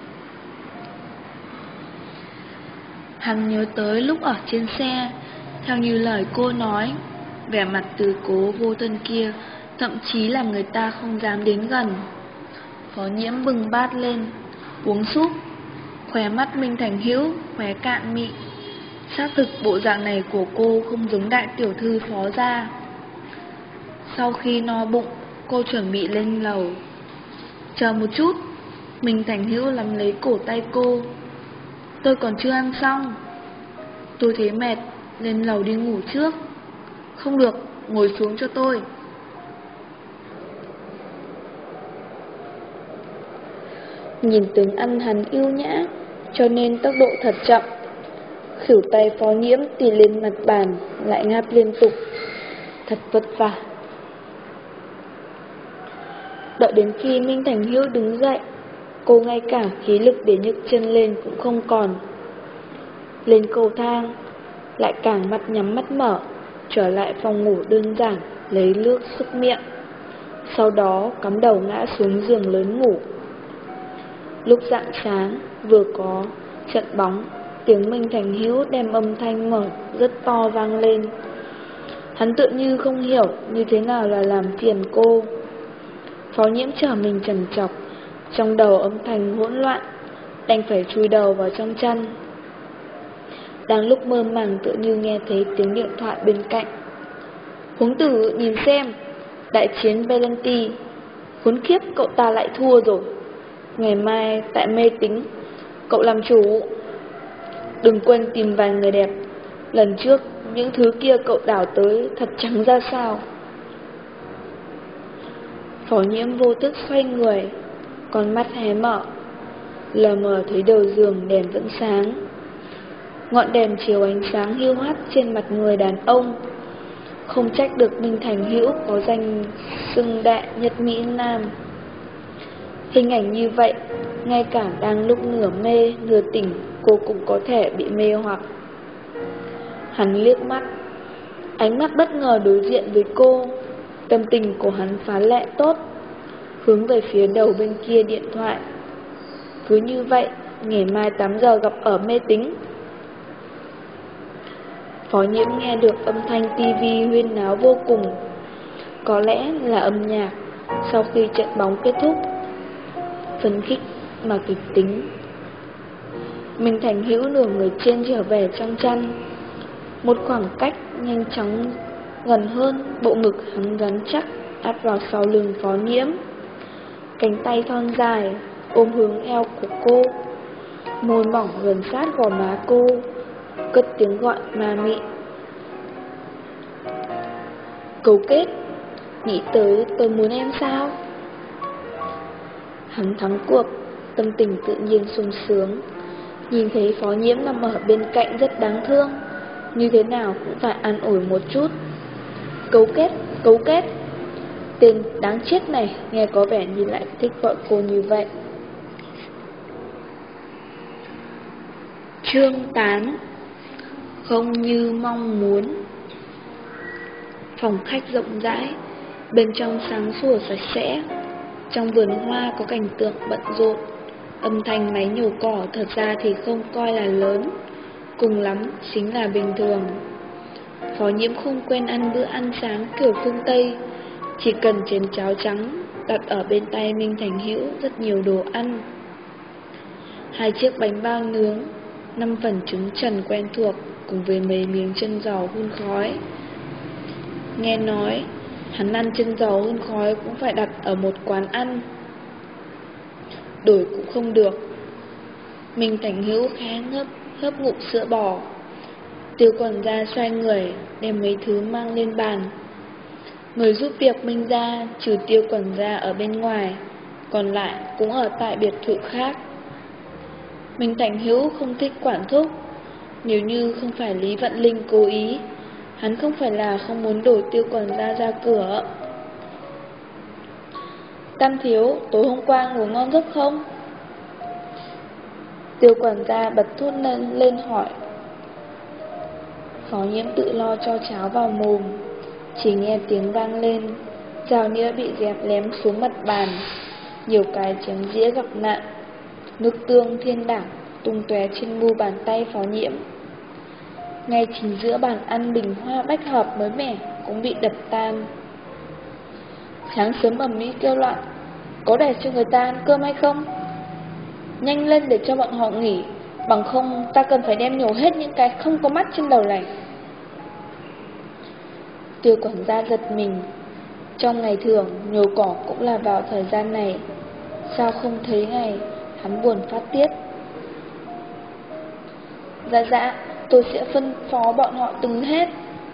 Hắn nhớ tới lúc ở trên xe, theo như lời cô nói, vẻ mặt từ cố vô thân kia thậm chí làm người ta không dám đến gần. Phó Nhiễm bừng bát lên, uống súp, khóe mắt Minh Thành Hữu khóe cạn mị. Xác thực bộ dạng này của cô không giống đại tiểu thư Phó gia. Sau khi no bụng, cô chuẩn bị lên lầu. Chờ một chút, Minh Thành Hữu nắm lấy cổ tay cô. Tôi còn chưa ăn xong. Tôi thấy mệt, lên lầu đi ngủ trước. Không được, ngồi xuống cho tôi. Nhìn tướng ăn hắn yêu nhã, cho nên tốc độ thật chậm. Khỉu tay Phó Nhiễm tì lên mặt bàn, lại ngáp liên tục. Thật vất vả. Đợi đến khi Minh Thành Hữu đứng dậy, cô ngay cả khí lực để nhấc chân lên cũng không còn. Lên cầu thang, lại càng mắt nhắm mắt mở, trở lại phòng ngủ đơn giản, lấy nước xúc miệng. Sau đó cắm đầu ngã xuống giường lớn ngủ. Lúc rạng sáng, vừa có trận bóng, tiếng Minh Thành Hữu đem âm thanh mở rất to vang lên. Hắn tự như không hiểu như thế nào là làm phiền cô. Phó Nhiễm trở mình trằn trọc, trong đầu âm thanh hỗn loạn, đành phải chui đầu vào trong chăn. Đang lúc mơ màng tự như nghe thấy tiếng điện thoại bên cạnh. Huống tử nhìn xem, đại chiến Valenti, khốn kiếp cậu ta lại thua rồi. Ngày mai tại mê tín, cậu làm chủ. Đừng quên tìm vài người đẹp. Lần trước những thứ kia cậu đảo tới thật trắng ra sao. Phó Nhiễm vô thức xoay người, con mắt hé mở, lờ mờ thấy đầu giường đèn vẫn sáng. Ngọn đèn chiếu ánh sáng hiu hắt trên mặt người đàn ông. Không trách được Minh Thành Hữu có danh xưng đại Nhật Mỹ Nam. Hình ảnh như vậy, ngay cả đang lúc nửa mê nửa tỉnh, cô cũng có thể bị mê hoặc. Hắn liếc mắt, ánh mắt bất ngờ đối diện với cô. Tâm tình của hắn phá lệ tốt, hướng về phía đầu bên kia điện thoại. Cứ như vậy, ngày mai 8 giờ gặp ở mê tín. Phó Nhiễm nghe được âm thanh tivi huyên náo vô cùng. Có lẽ là âm nhạc sau khi trận bóng kết thúc. Phấn khích mà kịch tính. Minh Thành Hữu nửa người trên trở về trong chăn. Một khoảng cách nhanh chóng gần hơn, bộ ngực hắn rắn chắc áp vào sau lưng Phó Nhiễm. Cánh tay thon dài ôm hướng eo của cô, môi mỏng gần sát gò má cô, cất tiếng gọi ma mị. Cấu kết, nghĩ tới tôi muốn em sao? Hắn thắng cuộc, tâm tình tự nhiên sung sướng. Nhìn thấy Phó Nhiễm nằm ở bên cạnh rất đáng thương, như thế nào cũng phải an ủi một chút. Cấu kết, cấu kết. Tên đáng chết này nghe có vẻ như lại thích gọi cô như vậy. Chương 8. Không như mong muốn. Phòng khách rộng rãi, bên trong sáng sủa sạch sẽ. Trong vườn hoa có cảnh tượng bận rộn, Âm thanh máy nhổ cỏ thật ra thì không coi là lớn, cùng lắm chính là bình thường. Phó Nhiễm không quen ăn bữa ăn sáng kiểu phương Tây, chỉ cần chén cháo trắng đặt ở bên tay Minh Thành Hữu rất nhiều đồ ăn. 2 chiếc bánh bao nướng, 5 phần trứng trần quen thuộc cùng với mấy miếng chân giò hun khói. Nghe nói, hắn ăn chân giò hun khói cũng phải đặt ở một quán ăn. Đổi cũng không được. Minh Thành Hữu khẽ hớp ngụm sữa bò. Tiêu Quản gia xoay người, đem mấy thứ mang lên bàn. Người giúp việc Minh gia trừ Tiêu Quản gia ở bên ngoài, còn lại cũng ở tại biệt thự khác. Minh Thành Hữu không thích quản thúc. Nếu như không phải Lý Vận Linh cố ý, hắn không phải là không muốn đuổi Tiêu Quản gia ra cửa. Tam thiếu, tối hôm qua ngủ ngon giấc không? Tiêu Quản gia bật thốt lên hỏi. Phó Nhiễm tự lo cho cháo vào mồm, chỉ nghe tiếng vang lên, dao nĩa bị dẹp lém xuống mặt bàn, nhiều cái chén dĩa gặp nạn, nước tương thiên đảo tung tóe trên mu bàn tay Phó Nhiễm. Ngay chính giữa bàn ăn bình hoa bách hợp mới mẻ cũng bị đập tan. Sáng sớm ầm ĩ kêu loạn, có để cho người ta ăn cơm hay không? Nhanh lên để cho bọn họ nghỉ, bằng không ta cần phải đem nhổ hết những cái không có mắt trên đầu này. Tiêu Quản gia giật mình. Trong ngày thường nhổ cỏ cũng là vào thời gian này, sao không thấy ngày hắn buồn phát tiết. Dạ, tôi sẽ phân phó bọn họ từng hết.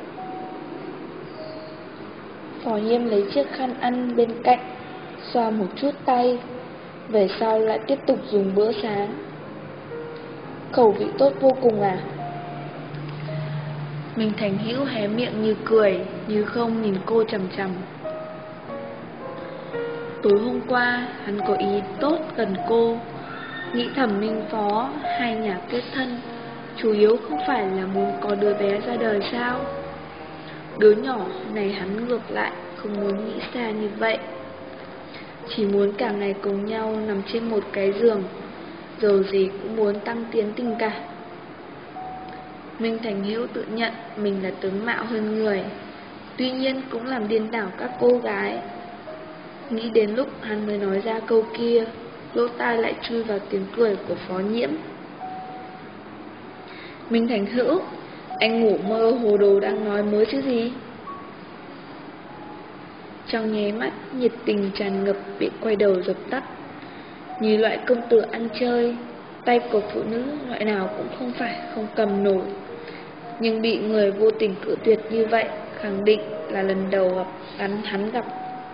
Phó Nhiễm lấy chiếc khăn ăn bên cạnh, xoa một chút tay, về sau lại tiếp tục dùng bữa sáng. Khẩu vị tốt vô cùng à? Minh Thành Hữu hé miệng như cười, như không nhìn cô chằm chằm. Tối hôm qua, hắn có ý tốt gần cô, nghĩ thẩm Minh Phó, hai nhà kết thân, chủ yếu không phải là muốn có đứa bé ra đời sao? Đứa nhỏ này hắn ngược lại không muốn nghĩ xa như vậy, chỉ muốn cả ngày cùng nhau nằm trên một cái giường, dầu gì cũng muốn tăng tiến tình cảm. Minh Thành Hữu tự nhận mình là tướng mạo hơn người, tuy nhiên cũng làm điên đảo các cô gái. Nghĩ đến lúc hắn mới nói ra câu kia, lỗ tai lại chui vào tiếng cười của Phó Nhiễm. Minh Thành Hữu, anh ngủ mơ hồ đồ đang nói mớ chứ gì? Trong nháy mắt, nhiệt tình tràn ngập bị quay đầu dập tắt. Như loại công tử ăn chơi, tay của phụ nữ loại nào cũng không phải không cầm nổi, nhưng bị người vô tình cự tuyệt như vậy, khẳng định là lần đầu hắn gặp.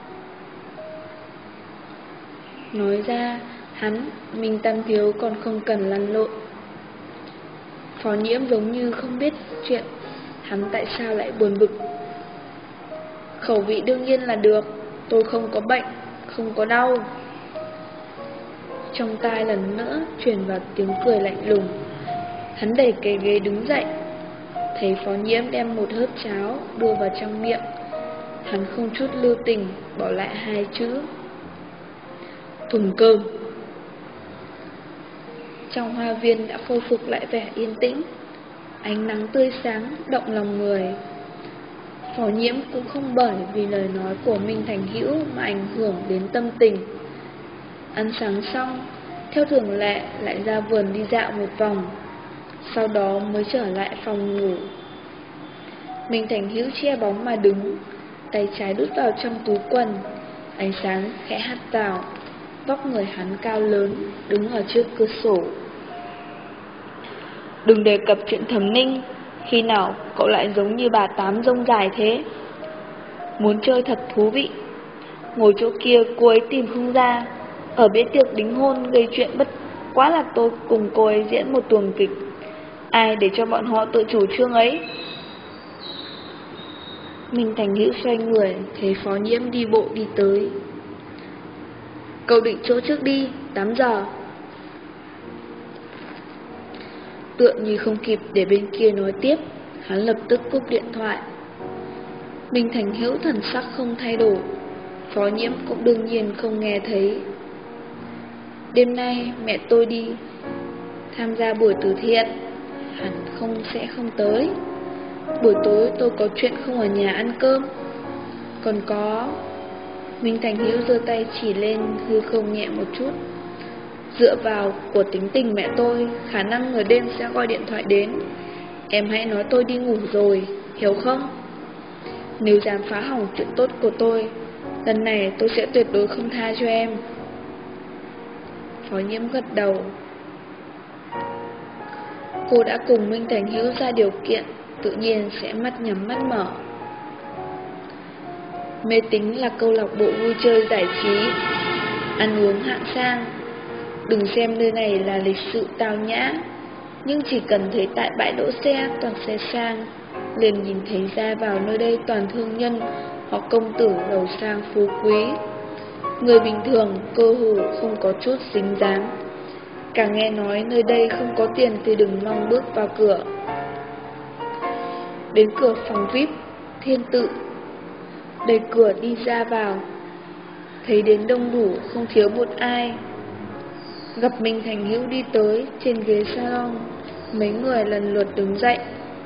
Nói ra, Minh Tam thiếu còn không cần lăn lộn. Phó Nhiễm giống như không biết chuyện hắn tại sao lại buồn bực. Khẩu vị đương nhiên là được, tôi không có bệnh, không có đau. Trong tai lần nữa truyền vào tiếng cười lạnh lùng. Hắn đẩy cái ghế đứng dậy, thấy Phó Nhiễm đem một hớp cháo đưa vào trong miệng, hắn không chút lưu tình bỏ lại 2 chữ: thùng cơm. Trong hoa viên đã khôi phục lại vẻ yên tĩnh, ánh nắng tươi sáng động lòng người. Phó Nhiễm cũng không bởi vì lời nói của Minh Thành Hữu mà ảnh hưởng đến tâm tình. Ăn sáng xong, theo thường lệ lại ra vườn đi dạo một vòng, sau đó mới trở lại phòng ngủ. Minh Thành Hữu che bóng mà đứng, tay trái đút vào trong túi quần, ánh sáng khẽ hắt vào. Vóc người hắn cao lớn, đứng ở trước cửa sổ. Đừng đề cập chuyện Thẩm Ninh, khi nào cậu lại giống như bà Tám rông dài thế? Muốn chơi thật thú vị. Ngồi chỗ kia cô ấy tìm không ra, ở bữa tiệc đính hôn gây chuyện bất quá là tôi cùng cô ấy diễn một tuồng kịch. Ai để cho bọn họ tự chủ trương ấy? Minh Thành Hữu xoay người, thấy Phó Nhiễm đi bộ đi tới. Cậu định chỗ trước đi, 8 giờ. Tựa như không kịp để bên kia nói tiếp, hắn lập tức cúp điện thoại. Minh Thành Hữu thần sắc không thay đổi, Phó Nhiễm cũng đương nhiên không nghe thấy. Đêm nay mẹ tôi đi tham gia buổi từ thiện, hẳn sẽ không tới. Buổi tối tôi có chuyện không ở nhà ăn cơm. Còn có... Minh Thành Hữu giơ tay chỉ lên hư không nhẹ một chút. Dựa vào của tính tình mẹ tôi, khả năng nửa đêm sẽ gọi điện thoại đến. Em hãy nói tôi đi ngủ rồi, hiểu không? Nếu dám phá hỏng chuyện tốt của tôi, lần này tôi sẽ tuyệt đối không tha cho em. Phó Nhiễm gật đầu. Cô đã cùng Minh Thành Hữu ra điều kiện, tự nhiên sẽ mắt nhắm mắt mở. Mê tín là câu lạc bộ vui chơi giải trí, ăn uống hạng sang. Đừng xem nơi này là lịch sự tao nhã, nhưng chỉ cần thấy tại bãi đỗ xe toàn xe sang, liền nhìn thấy ra vào nơi đây toàn thương nhân hoặc công tử giàu sang phú quý. Người bình thường cơ hồ không có chút dính dáng. Càng nghe nói nơi đây không có tiền thì đừng mong bước vào cửa. Đến cửa phòng VIP Thiên Tự, đẩy cửa đi ra vào, thấy đến đông đủ không thiếu một ai. Gặp Minh Thành Hữu đi tới trên ghế salon, mấy người lần lượt đứng dậy.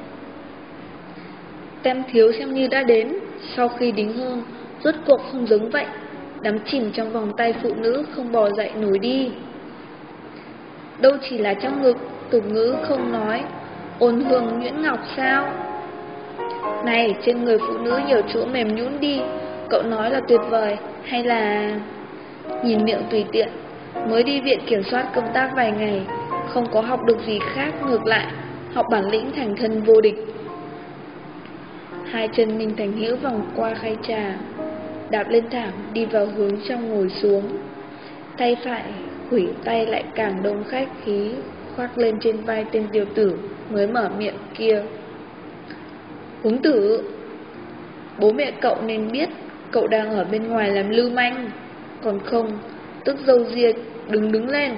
Tem thiếu xem như đã đến. Sau khi đính hôn, rốt cuộc không giống vậy, đắm chìm trong vòng tay phụ nữ không bò dậy nổi đi. Đâu chỉ là trong ngực, tục ngữ không nói ôn hương nhuyễn ngọc sao? Này, trên người phụ nữ nhiều chỗ mềm nhũn đi, cậu nói là tuyệt vời hay là... Nhìn miệng tùy tiện, mới đi viện kiểm soát công tác vài ngày, không có học được gì khác, ngược lại học bản lĩnh thành thân vô địch. Hai chân Minh Thành Hữu vòng qua khay trà, đạp lên thảm đi vào hướng trong ngồi xuống. Tay phải khuỷu tay lại càng đông khách khí khoác lên trên vai tên tiểu tử mới mở miệng kia. Hướng tử, bố mẹ cậu nên biết cậu đang ở bên ngoài làm lưu manh, còn không tức râu ria đứng lên,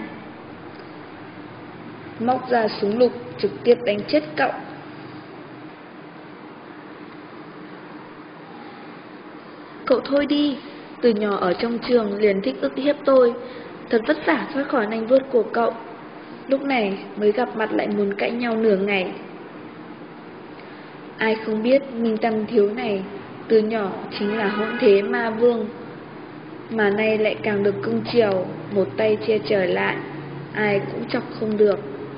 móc ra súng lục trực tiếp đánh chết cậu. Cậu thôi đi, từ nhỏ ở trong trường liền thích ức hiếp tôi, thật vất vả thoát khỏi nanh vuốt của cậu, lúc này mới gặp mặt lại muốn cãi nhau nửa ngày. Ai không biết Minh Tăng Thiếu này từ nhỏ chính là hỗn thế ma vương, mà nay lại càng được cưng chiều, một tay che chở lại, ai cũng chọc không được.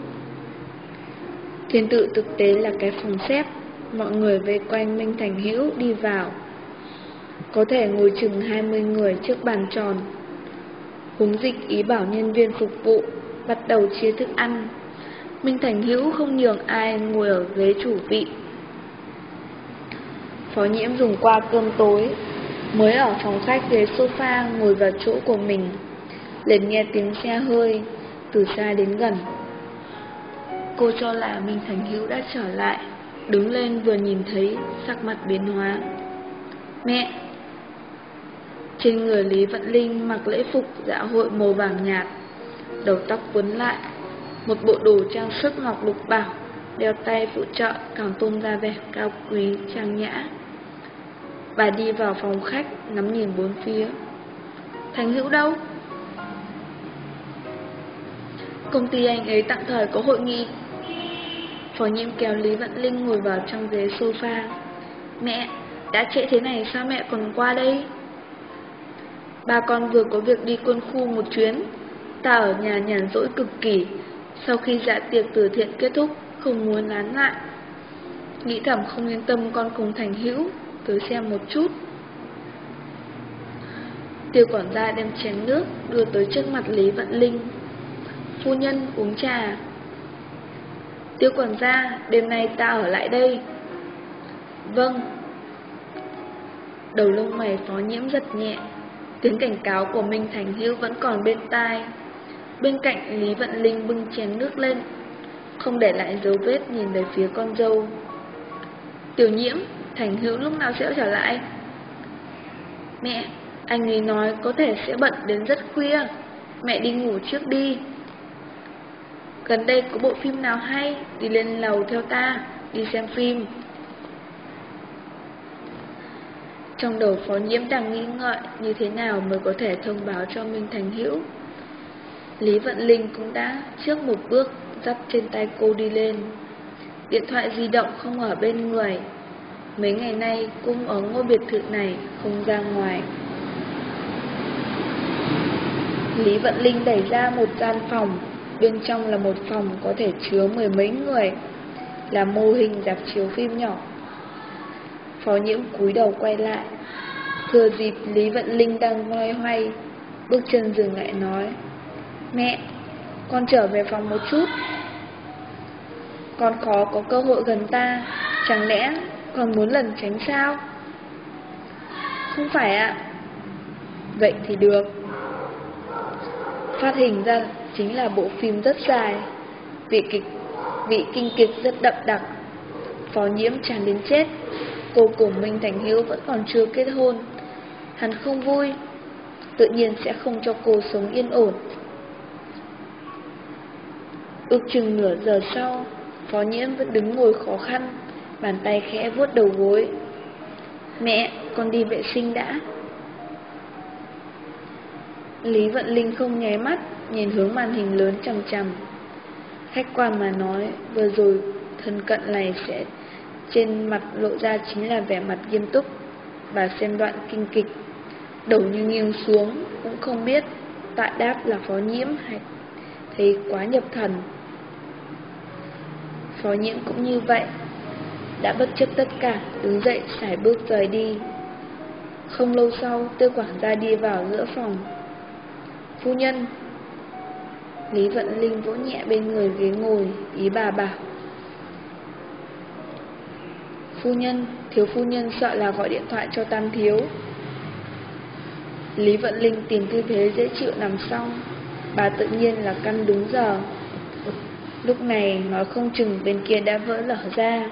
Thiên Tự thực tế là cái phòng xếp, mọi người vây quanh Minh Thành Hữu đi vào. Có thể ngồi chừng 20 người trước bàn tròn. Huống dịch ý bảo nhân viên phục vụ bắt đầu chia thức ăn. Minh Thành Hữu không nhường ai ngồi ở ghế chủ vị. Phó Nhiễm dùng qua cơm tối, mới ở phòng khách ghế sofa ngồi vào chỗ của mình, liền nghe tiếng xe hơi từ xa đến gần. Cô cho là Minh Thành Hữu đã trở lại, đứng lên vừa nhìn thấy sắc mặt biến hóa. Mẹ! Trên người Lý Vận Linh mặc lễ phục dạ hội màu vàng nhạt, đầu tóc quấn lại, một bộ đồ trang sức ngọc lục bảo, đeo tay phụ trợ càng tôn ra vẻ cao quý trang nhã. Bà đi vào phòng khách ngắm nhìn bốn phía. Thành Hữu đâu? Công ty anh ấy tạm thời có hội nghị. Phó Nhiễm kéo Lý Vận Linh ngồi vào trong ghế sofa. Mẹ, đã trễ thế này sao mẹ còn qua đây? Ba con vừa có việc đi quân khu một chuyến, ta ở nhà nhàn rỗi cực kỳ. Sau khi dạ tiệc từ thiện kết thúc, không muốn nán lại, nghĩ thầm không yên tâm con cùng Thành Hữu tới xem một chút. Tiêu quản gia đem chén nước đưa tới trước mặt Lý Vận Linh. Phu nhân uống trà. Tiêu quản gia, đêm nay ta ở lại đây. Vâng. Đầu lông mày Phó Nhiễm giật nhẹ, tiếng cảnh cáo của Minh Thành Hữu vẫn còn bên tai. Bên cạnh Lý Vận Linh bưng chén nước lên, không để lại dấu vết nhìn về phía con dâu. Tiểu Nhiễm, Thành Hữu lúc nào sẽ trở lại? Mẹ, anh ấy nói có thể sẽ bận đến rất khuya, mẹ đi ngủ trước đi. Gần đây có bộ phim nào hay, đi lên lầu theo ta, đi xem phim. Trong đầu Phó Nhiễm đang nghĩ ngợi như thế nào mới có thể thông báo cho Minh Thành Hữu. Lý Vận Linh cũng đã trước một bước dắt trên tay cô đi lên. Điện thoại di động không ở bên người. Mấy ngày nay cũng ở ngôi biệt thự này, không ra ngoài. Lý Vận Linh đẩy ra một gian phòng. Bên trong là một phòng có thể chứa mười mấy người, là mô hình rạp chiếu phim nhỏ. Phó Nhiễm cúi đầu quay lại. Thừa dịp Lý Vận Linh đang loay hoay, bước chân dừng lại nói: Mẹ, con trở về phòng một chút. Con khó có cơ hội gần ta, chẳng lẽ con muốn lẩn tránh sao? Không phải ạ. Vậy thì được. Phát hình ra chính là bộ phim rất dài, vị kinh kịch rất đậm đặc. Phó Nhiễm chán đến chết. Cô cùng Minh Thành Hữu vẫn còn chưa kết hôn. Hắn không vui, tự nhiên sẽ không cho cô sống yên ổn. Ước chừng nửa giờ sau, Phó Nhiễm vẫn đứng ngồi khó khăn, bàn tay khẽ vuốt đầu gối. Mẹ, con đi vệ sinh đã. Lý Vận Linh không nháy mắt, nhìn hướng màn hình lớn chằm chằm. Khách quan mà nói, vừa rồi thân cận này sẽ trên mặt lộ ra chính là vẻ mặt nghiêm túc. Bà xem đoạn kinh kịch, đầu như nghiêng xuống, cũng không biết tại đáp là Phó Nhiễm hay thấy quá nhập thần. Phó Nhiễm cũng như vậy, đã bất chấp tất cả, đứng dậy sải bước rời đi. Không lâu sau, Tiêu quản gia đi vào giữa phòng. Phu nhân. Lý Vận Linh vỗ nhẹ bên người ghế ngồi, ý bà bảo. Phu nhân, thiếu phu nhân sợ là gọi điện thoại cho Tam thiếu. Lý Vận Linh tìm tư thế dễ chịu nằm xong, bà tự nhiên là căn đúng giờ. Lúc này nói không chừng bên kia đã vỡ lở ra.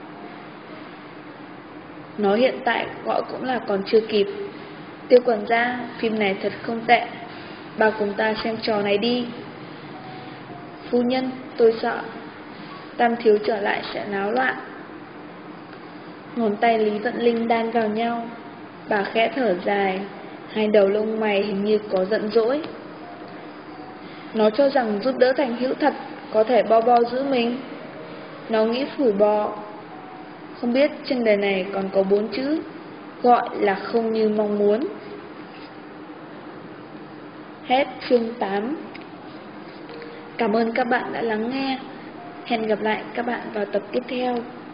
Nói hiện tại gọi cũng là còn chưa kịp. Tiêu quản gia, phim này thật không tệ, bà cùng ta xem trò này đi. Phu nhân, tôi sợ Tam thiếu trở lại sẽ náo loạn. Ngón tay Lý Vận Linh đan vào nhau, bà khẽ thở dài, hai đầu lông mày hình như có giận dỗi. Nó cho rằng giúp đỡ Thành Hữu thật có thể bo bo giữ mình. Nó nghĩ phủi bò. Không biết trên đời này còn có 4 chữ, gọi là không như mong muốn. Hết chương 8. Cảm ơn các bạn đã lắng nghe. Hẹn gặp lại các bạn vào tập tiếp theo.